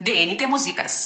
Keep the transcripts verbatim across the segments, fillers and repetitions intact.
D N T Músicas.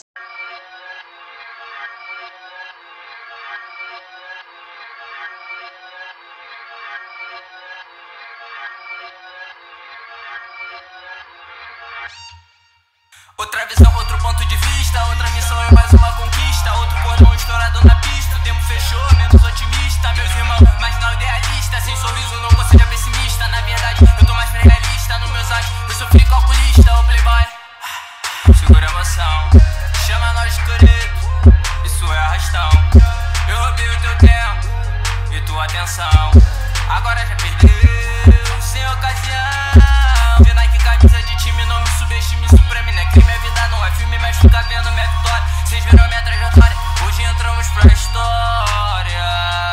Outra visão, outro ponto de vista, outra missão é mais uma conquista. Outro cordão estourado na pista, o tempo fechou, menos otimista. Meus irmãos, mas não idealista, sem sorriso não consiga pessimista. Na verdade, eu tô mais realista, nos meus atos eu sofri calculista. Ô playboy, segura a emoção, chama nós de coreto, isso é arrastão. Eu roubei o teu tempo e tua atenção, agora já perdeu, sem ocasião. Vê Nike camisa de time, não me subestime, isso pra mim não é crime, a vida não é filme, mas fica vendo minha vitória. Cês viram minha trajetória, hoje entramos pra história.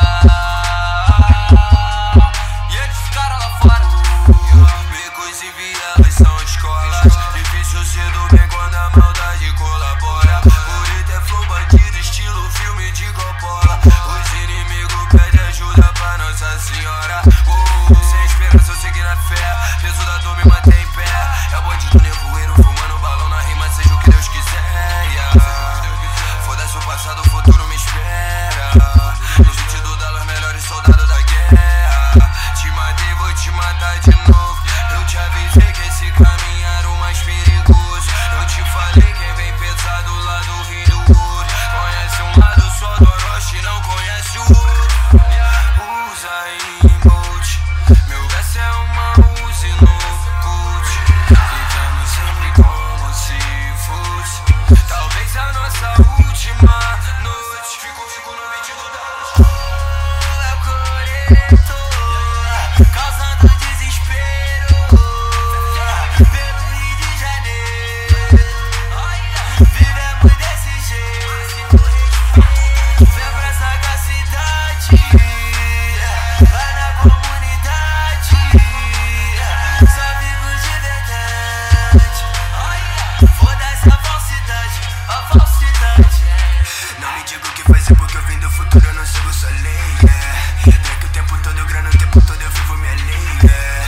E eles ficaram lá fora. Becos inviáveis são escolas, difícil ser do bem quando a maldade colabora. Bonito é flow bandido, estilo filme de Coppola. Os inimigos pedem ajuda pra Nossa Senhora. uh, Sem esperança eu segui na fé, peso da dor me mantém em pé. É o bandido nevoeiro fumando balão na rima, seja o que Deus quiser. yeah. Foda-se o passado, o futuro me espera. No sentido das melhores soldados da guerra. Te matei, vou te matar de novo. Eu te avisei que esse caminho era o mais perigoso. Eu te falei quem vem pesado lá do Rio do Ouro. Conhece um lado só do Orochi, não conhece o outro. Usa emote, meu verso é uma use no cult. Vivendo sempre como se fosse talvez a nossa última noite. Fico, fico no metido da é o coreto, causando desespero pelo Rio de Janeiro. Vivemos desse jeito, vem pra sagacidade, vai na comunidade, só vivos de verdade. Foda-se a falsidade, a falsidade. Não me diga o que fazer porque eu vim do futuro, eu não sigo sua lei. É que o tempo todo eu grano, o tempo todo eu vivo minha lei.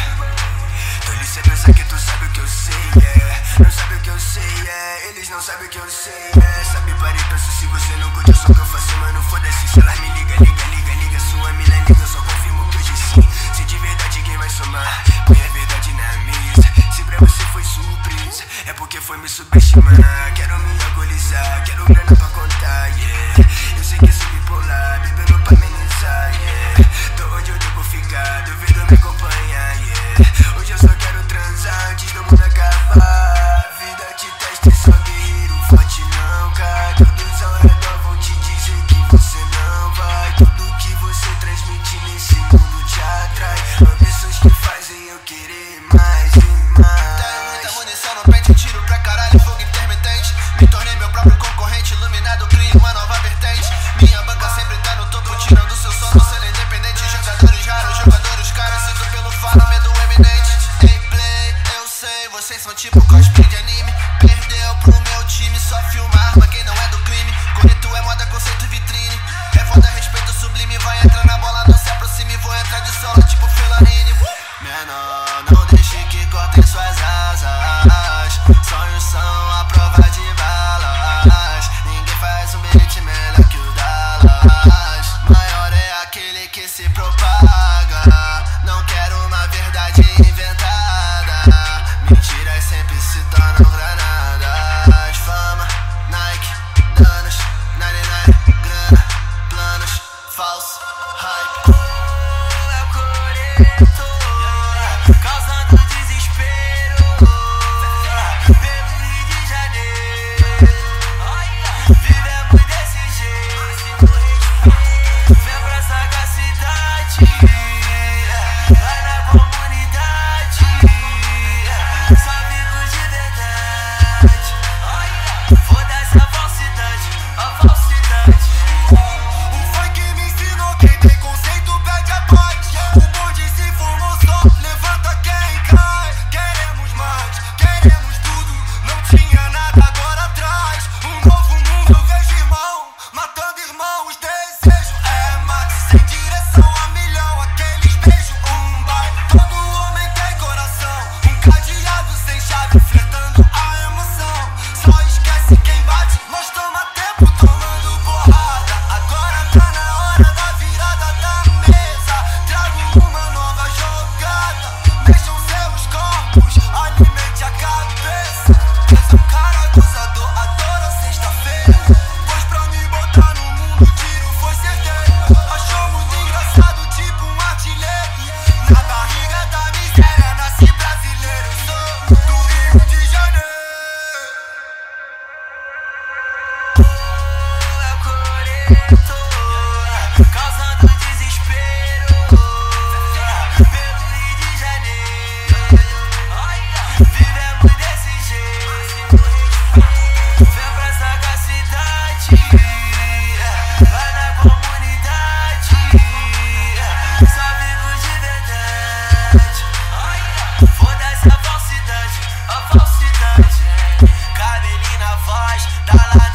é Tolice é pensar que tu sabe o que eu sei. é Não sabe o que eu sei, é eles não sabem o que eu sei. é Sabe, parei, penso se você não curte só o que eu faço, mano, foda-se. Se ela me liga, liga, liga, liga, sua mina liga, eu só confirmo que hoje sim. Se de verdade quem vai somar, põe a verdade na mesa. Se pra você foi surpresa, é porque foi me subestimar. Quero me alcoolizar, quero grana pra contar, yeah. Eu sei que sou bipolar, bebendo pra amenizar, yeah. Tô onde eu devo ficar, duvido me acompanhar, yeah. Hoje eu só quero transar antes do mundo acabar. Vida te testa e só guerreiro forte não cai. Todos ao redor vão te dizer que você não vai. Tudo que você transmite nesse mundo te atrai. Ambições que fazem eu querer mais e mais. Tenho muita munição no pente, tiro pra caralho, fogo intermitente. Me tornei meu próprio concorrente, iluminado, crio uma nova vertente. Minha banca sempre tá no topo, tirando seu sono, sendo independente. Jogadores raros, jogadores caros, sinto pelo faro, medo eminente. Ei play, eu sei, vocês são tipo cosplay de anime. Perdeu pro meu time, só filma gueto, causando desespero pelo Rio de Janeiro. Vivemos desse jeito, vem pra essa cidade, vai na comunidade, só vivo de verdade. Foda-se a falsidade, a falsidade. Cabelinho na voz, tá lá